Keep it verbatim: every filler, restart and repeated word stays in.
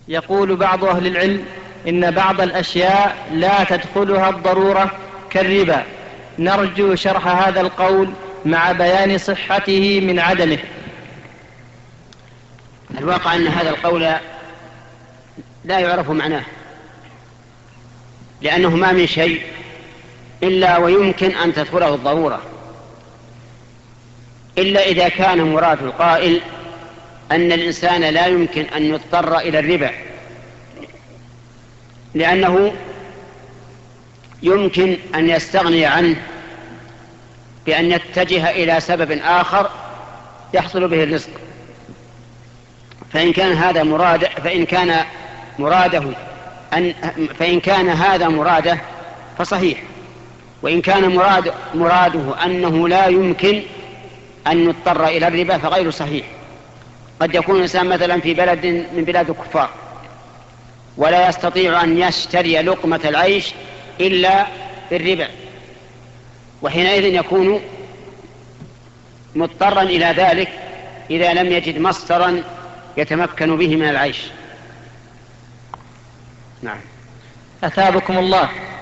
يقول بعض أهل العلم إن بعض الأشياء لا تدخلها الضرورة كالربا. نرجو شرح هذا القول مع بيان صحته من عدمه. الواقع أن هذا القول لا يعرف معناه، لأنه ما من شيء إلا ويمكن أن تدخله الضرورة، إلا إذا كان مراد القائل أن الإنسان لا يمكن أن يضطر إلى الربا، لأنه يمكن أن يستغني عنه بأن يتجه إلى سبب آخر يحصل به الرزق. فإن كان هذا مراد فإن كان مراده أن فإن كان هذا مراده فصحيح، وإن كان مراد مراده أنه لا يمكن أن يضطر إلى الربا فغير صحيح. قد يكون الإنسان مثلا في بلد من بلاد الكفار ولا يستطيع أن يشتري لقمة العيش إلا بالربا، وحينئذ يكون مضطرا إلى ذلك إذا لم يجد مصدرا يتمكن به من العيش. نعم. أثابكم الله.